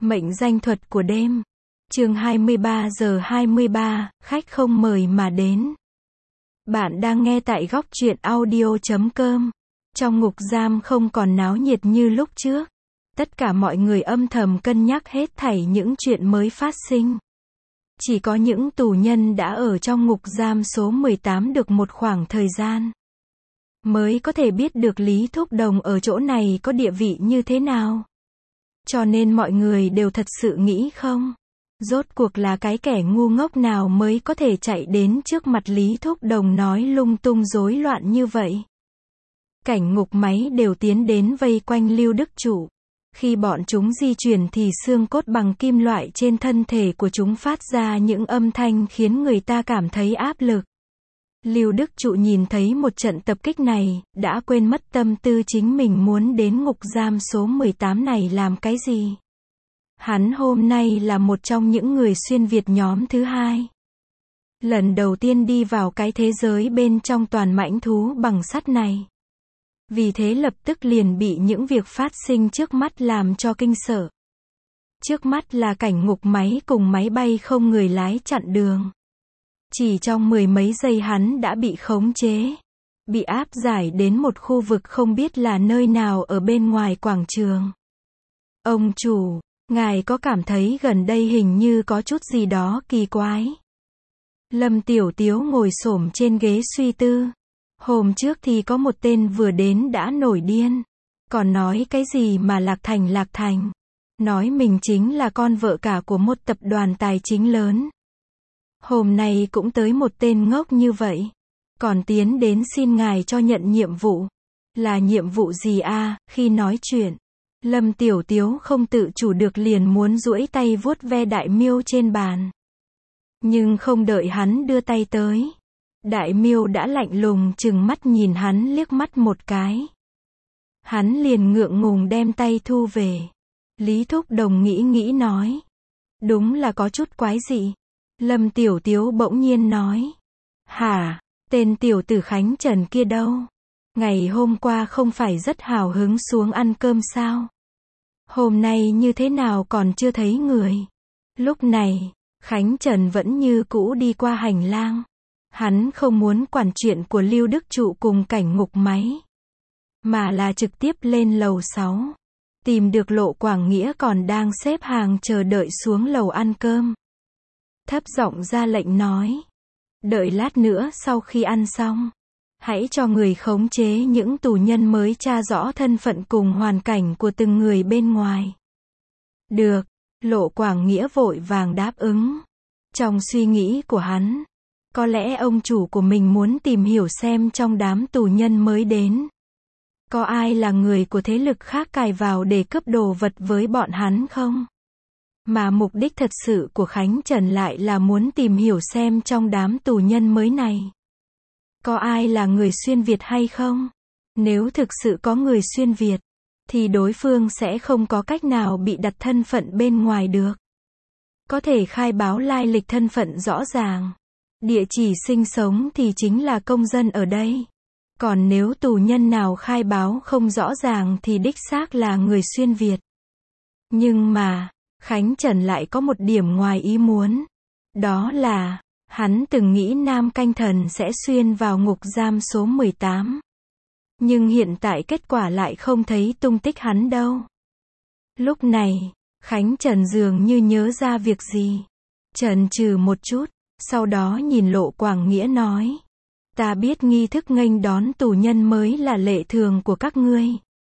Mệnh danh thuật của đêm. Chương 23 giờ 23, khách không mời mà đến. Bạn đang nghe tại góc truyện audio.com. Trong ngục giam không còn náo nhiệt như lúc trước. Tất cả mọi người âm thầm cân nhắc hết thảy những chuyện mới phát sinh. Chỉ có những tù nhân đã ở trong ngục giam số 18 được một khoảng thời gian, mới có thể biết được Lý Thúc Đồng ở chỗ này có địa vị như thế nào. Cho nên mọi người đều thật sự nghĩ không? Rốt cuộc là cái kẻ ngu ngốc nào mới có thể chạy đến trước mặt Lý Thúc Đồng nói lung tung rối loạn như vậy? Cảnh ngục máy đều tiến đến vây quanh Lưu Đức Trụ. Khi bọn chúng di chuyển thì xương cốt bằng kim loại trên thân thể của chúng phát ra những âm thanh khiến người ta cảm thấy áp lực. Lưu Đức Trụ nhìn thấy một trận tập kích này, đã quên mất tâm tư chính mình muốn đến ngục giam số 18 này làm cái gì. Hắn hôm nay là một trong những người xuyên Việt nhóm thứ hai. Lần đầu tiên đi vào cái thế giới bên trong toàn mãnh thú bằng sắt này. Vì thế lập tức liền bị những việc phát sinh trước mắt làm cho kinh sợ. Trước mắt là cảnh ngục máy cùng máy bay không người lái chặn đường. Chỉ trong mười mấy giây hắn đã bị khống chế, bị áp giải đến một khu vực không biết là nơi nào ở bên ngoài quảng trường. Ông chủ, ngài có cảm thấy gần đây hình như có chút gì đó kỳ quái? Lâm Tiểu Tiếu ngồi xổm trên ghế suy tư. Hôm trước thì có một tên vừa đến đã nổi điên. Còn nói cái gì mà Lạc Thành. Nói mình chính là con vợ cả của một tập đoàn tài chính lớn. Hôm nay cũng tới một tên ngốc như vậy. Còn tiến đến xin ngài cho nhận nhiệm vụ. Là nhiệm vụ gì a? Khi nói chuyện, Lâm Tiểu Tiếu không tự chủ được liền muốn duỗi tay vuốt ve đại miêu trên bàn. Nhưng không đợi hắn đưa tay tới, đại miêu đã lạnh lùng trừng mắt nhìn hắn liếc mắt một cái. Hắn liền ngượng ngùng đem tay thu về. Lý Thúc Đồng nghĩ nói. Đúng là có chút quái dị. Lâm Tiểu Tiếu bỗng nhiên nói. Hả, tên tiểu tử Khánh Trần kia đâu? Ngày hôm qua không phải rất hào hứng xuống ăn cơm sao? Hôm nay như thế nào còn chưa thấy người? Lúc này, Khánh Trần vẫn như cũ đi qua hành lang. Hắn không muốn quản chuyện của Lưu Đức Trụ cùng cảnh ngục máy, mà là trực tiếp lên lầu 6. Tìm được Lộ Quảng Nghĩa còn đang xếp hàng chờ đợi xuống lầu ăn cơm. Thấp giọng ra lệnh nói. Đợi lát nữa sau khi ăn xong, hãy cho người khống chế những tù nhân mới tra rõ thân phận cùng hoàn cảnh của từng người bên ngoài. Được, Lộ Quảng Nghĩa vội vàng đáp ứng. Trong suy nghĩ của hắn, có lẽ ông chủ của mình muốn tìm hiểu xem trong đám tù nhân mới đến, có ai là người của thế lực khác cài vào để cướp đồ vật với bọn hắn không? Mà mục đích thật sự của Khánh Trần lại là muốn tìm hiểu xem trong đám tù nhân mới này, có ai là người xuyên Việt hay không? Nếu thực sự có người xuyên Việt, thì đối phương sẽ không có cách nào bị đặt thân phận bên ngoài được. Có thể khai báo lai lịch thân phận rõ ràng. Địa chỉ sinh sống thì chính là công dân ở đây. Còn nếu tù nhân nào khai báo không rõ ràng thì đích xác là người xuyên Việt. Nhưng mà, Khánh Trần lại có một điểm ngoài ý muốn. Đó là, hắn từng nghĩ Nam Canh Thần sẽ xuyên vào ngục giam số 18. Nhưng hiện tại kết quả lại không thấy tung tích hắn đâu. Lúc này, Khánh Trần dường như nhớ ra việc gì. Chần chừ một chút, sau đó nhìn Lộ Quảng Nghĩa nói. Ta biết nghi thức nghênh đón tù nhân mới là lệ thường của các ngươi.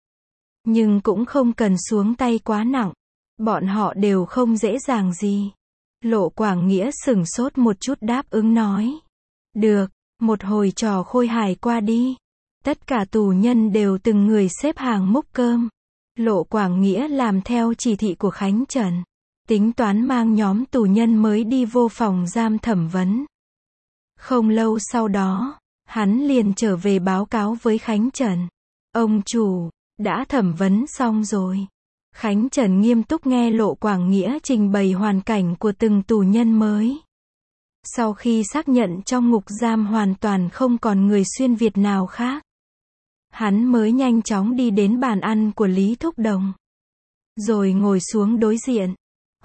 Nhưng cũng không cần xuống tay quá nặng. Bọn họ đều không dễ dàng gì. Lộ Quảng Nghĩa sửng sốt một chút đáp ứng nói. Được, một hồi trò khôi hài qua đi. Tất cả tù nhân đều từng người xếp hàng múc cơm. Lộ Quảng Nghĩa làm theo chỉ thị của Khánh Trần. Tính toán mang nhóm tù nhân mới đi vô phòng giam thẩm vấn. Không lâu sau đó, hắn liền trở về báo cáo với Khánh Trần. Ông chủ, đã thẩm vấn xong rồi. Khánh Trần nghiêm túc nghe Lộ Quảng Nghĩa trình bày hoàn cảnh của từng tù nhân mới. Sau khi xác nhận trong ngục giam hoàn toàn không còn người xuyên Việt nào khác, hắn mới nhanh chóng đi đến bàn ăn của Lý Thúc Đồng. Rồi ngồi xuống đối diện.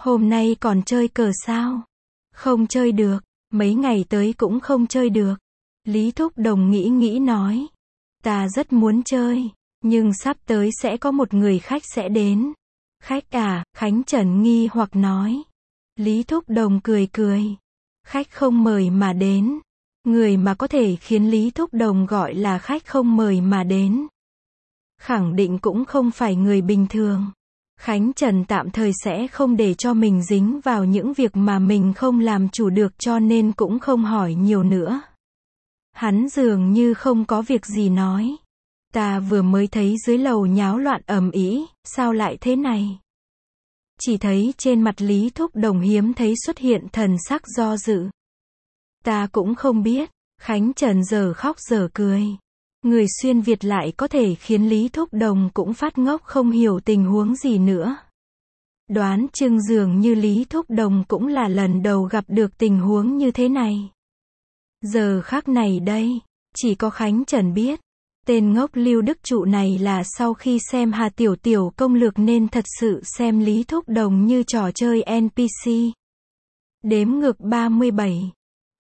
Hôm nay còn chơi cờ sao? Không chơi được, mấy ngày tới cũng không chơi được. Lý Thúc Đồng nghĩ nghĩ nói. Ta rất muốn chơi, nhưng sắp tới sẽ có một người khách sẽ đến. Khách à? Khánh Trần nghi hoặc nói. Lý Thúc Đồng cười cười. Khách không mời mà đến. Người mà có thể khiến Lý Thúc Đồng gọi là khách không mời mà đến, khẳng định cũng không phải người bình thường. Khánh Trần tạm thời sẽ không để cho mình dính vào những việc mà mình không làm chủ được, cho nên cũng không hỏi nhiều nữa. Hắn dường như không có việc gì nói. Ta vừa mới thấy dưới lầu nháo loạn ầm ĩ, sao lại thế này? Chỉ thấy trên mặt Lý Thúc Đồng hiếm thấy xuất hiện thần sắc do dự. Ta cũng không biết. Khánh Trần giờ khóc giờ cười. Người xuyên Việt lại có thể khiến Lý Thúc Đồng cũng phát ngốc, không hiểu tình huống gì nữa. Đoán chừng dường như Lý Thúc Đồng cũng là lần đầu gặp được tình huống như thế này. Giờ khắc này đây, chỉ có Khánh Trần biết. Tên ngốc Lưu Đức Trụ này là sau khi xem Hà Tiểu Tiểu công lược nên thật sự xem Lý Thúc Đồng như trò chơi NPC. Đếm ngược 37.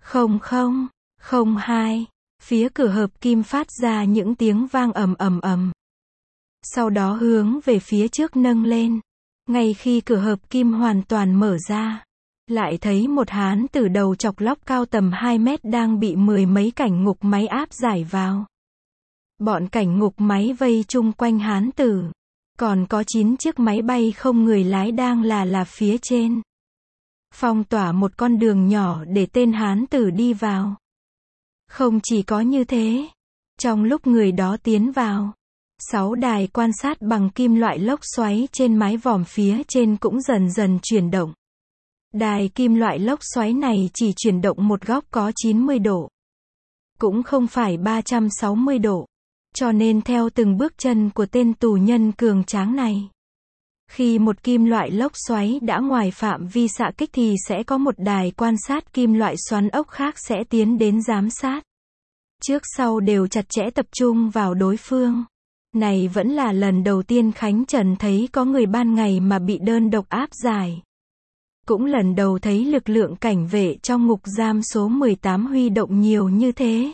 0002. Phía cửa hợp kim phát ra những tiếng vang ầm ầm ầm. Sau đó hướng về phía trước nâng lên. Ngay khi cửa hợp kim hoàn toàn mở ra, lại thấy một hán tử đầu chọc lóc cao tầm 2 mét đang bị mười mấy cảnh ngục máy áp giải vào. Bọn cảnh ngục máy vây chung quanh hán tử. Còn có 9 chiếc máy bay không người lái đang là phía trên. Phong tỏa một con đường nhỏ để tên hán tử đi vào. Không chỉ có như thế, trong lúc người đó tiến vào, 6 đài quan sát bằng kim loại lốc xoáy trên mái vòm phía trên cũng dần dần chuyển động. Đài kim loại lốc xoáy này chỉ chuyển động một góc có 90 độ. Cũng không phải 360 độ. Cho nên theo từng bước chân của tên tù nhân cường tráng này, khi một kim loại lốc xoáy đã ngoài phạm vi xạ kích thì sẽ có một đài quan sát kim loại xoắn ốc khác sẽ tiến đến giám sát. Trước sau đều chặt chẽ tập trung vào đối phương. Này vẫn là lần đầu tiên Khánh Trần thấy có người ban ngày mà bị đơn độc áp giải. Cũng lần đầu thấy lực lượng cảnh vệ trong ngục giam số 18 huy động nhiều như thế.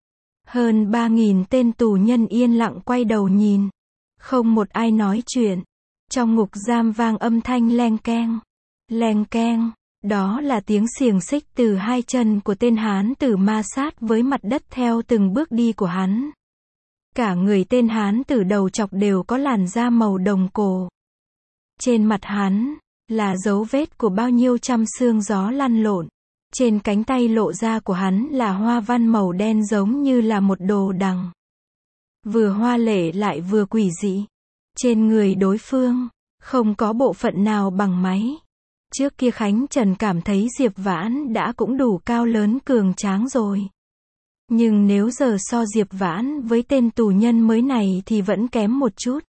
Hơn 3.000 tên tù nhân yên lặng quay đầu nhìn. Không một ai nói chuyện. Trong ngục giam vang âm thanh leng keng. Leng keng. Đó là tiếng xiềng xích từ hai chân của tên hán tử ma sát với mặt đất theo từng bước đi của hắn. Cả người tên hán tử đầu chọc đều có làn da màu đồng cổ. Trên mặt hắn là dấu vết của bao nhiêu trăm xương gió lăn lộn. Trên cánh tay lộ ra của hắn là hoa văn màu đen giống như là một đồ đằng. Vừa hoa lệ lại vừa quỷ dị. Trên người đối phương, không có bộ phận nào bằng máy. Trước kia Khánh Trần cảm thấy Diệp Vãn đã cũng đủ cao lớn cường tráng rồi. Nhưng nếu giờ so Diệp Vãn với tên tù nhân mới này thì vẫn kém một chút.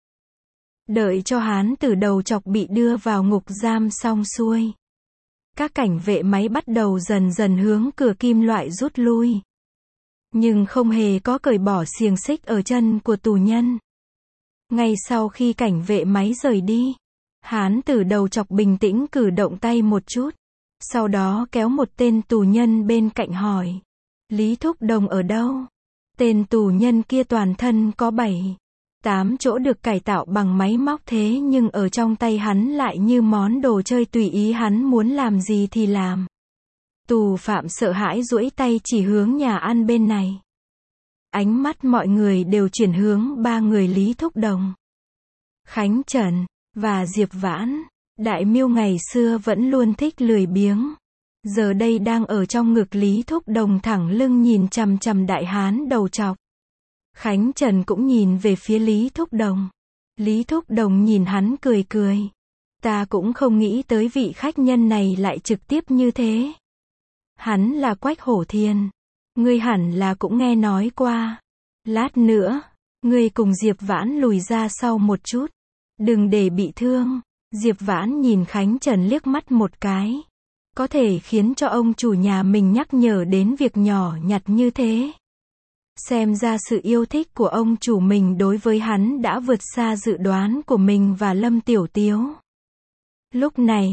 Đợi cho hán tử đầu chọc bị đưa vào ngục giam xong xuôi. Các cảnh vệ máy bắt đầu dần dần hướng cửa kim loại rút lui. Nhưng không hề có cởi bỏ xiềng xích ở chân của tù nhân. Ngay sau khi cảnh vệ máy rời đi, hán tử đầu chọc bình tĩnh cử động tay một chút. Sau đó kéo một tên tù nhân bên cạnh hỏi. Lý Thúc Đồng ở đâu? Tên tù nhân kia toàn thân có 7-8 chỗ được cải tạo bằng máy móc, thế nhưng ở trong tay hắn lại như món đồ chơi tùy ý hắn muốn làm gì thì làm. Tù phạm sợ hãi duỗi tay chỉ hướng nhà ăn bên này. Ánh mắt mọi người đều chuyển hướng ba người Lý Thúc Đồng, Khánh Trần và Diệp Vãn. Đại Miêu ngày xưa vẫn luôn thích lười biếng. Giờ đây đang ở trong ngực Lý Thúc Đồng thẳng lưng nhìn chằm chằm đại hán đầu chọc. Khánh Trần cũng nhìn về phía Lý Thúc Đồng. Lý Thúc Đồng nhìn hắn cười cười. Ta cũng không nghĩ tới vị khách nhân này lại trực tiếp như thế. Hắn là Quách Hổ Thiên. Ngươi hẳn là cũng nghe nói qua. Lát nữa, ngươi cùng Diệp Vãn lùi ra sau một chút. Đừng để bị thương. Diệp Vãn nhìn Khánh Trần liếc mắt một cái. Có thể khiến cho ông chủ nhà mình nhắc nhở đến việc nhỏ nhặt như thế. Xem ra sự yêu thích của ông chủ mình đối với hắn đã vượt xa dự đoán của mình và Lâm Tiểu Tiếu. Lúc này,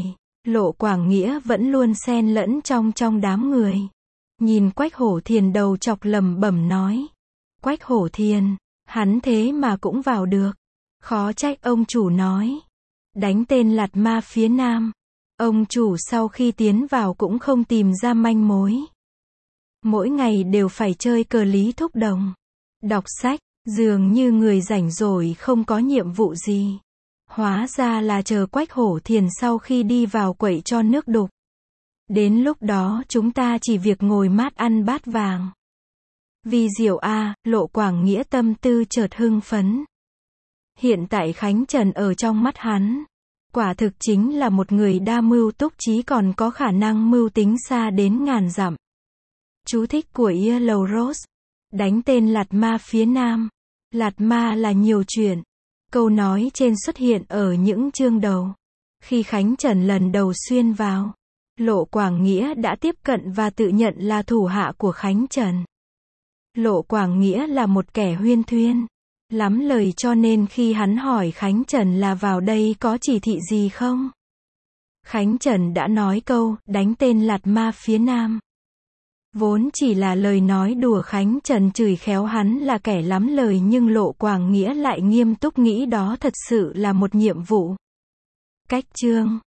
Lộ Quảng Nghĩa vẫn luôn xen lẫn trong đám người. Nhìn Quách Hổ Thiền đầu chọc lẩm bẩm nói. Quách Hổ Thiền, hắn thế mà cũng vào được. Khó trách ông chủ nói. Đánh tên Lạt Ma phía Nam. Ông chủ sau khi tiến vào cũng không tìm ra manh mối. Mỗi ngày đều phải chơi cờ lý thúc đồng. Đọc sách, dường như người rảnh rỗi không có nhiệm vụ gì. Hóa ra là chờ Quách Hổ Thiền sau khi đi vào quậy cho nước đục. Đến lúc đó chúng ta chỉ việc ngồi mát ăn bát vàng. Vì diệu a, Lộ Quảng Nghĩa tâm tư chợt hưng phấn. Hiện tại Khánh Trần ở trong mắt hắn, quả thực chính là một người đa mưu túc trí còn có khả năng mưu tính xa đến ngàn dặm. Chú thích của Yellow Rose. Đánh tên Lạt Ma phía Nam. Lạt Ma là nhiều chuyện. Câu nói trên xuất hiện ở những chương đầu. Khi Khánh Trần lần đầu xuyên vào, Lộ Quảng Nghĩa đã tiếp cận và tự nhận là thủ hạ của Khánh Trần. Lộ Quảng Nghĩa là một kẻ huyên thuyên lắm lời, cho nên khi hắn hỏi Khánh Trần là vào đây có chỉ thị gì không, Khánh Trần đã nói câu, đánh tên Lạt Ma phía Nam. Vốn chỉ là lời nói đùa, Khánh Trần chửi khéo hắn là kẻ lắm lời, nhưng Lộ Quảng Nghĩa lại nghiêm túc nghĩ đó thật sự là một nhiệm vụ. Cách chương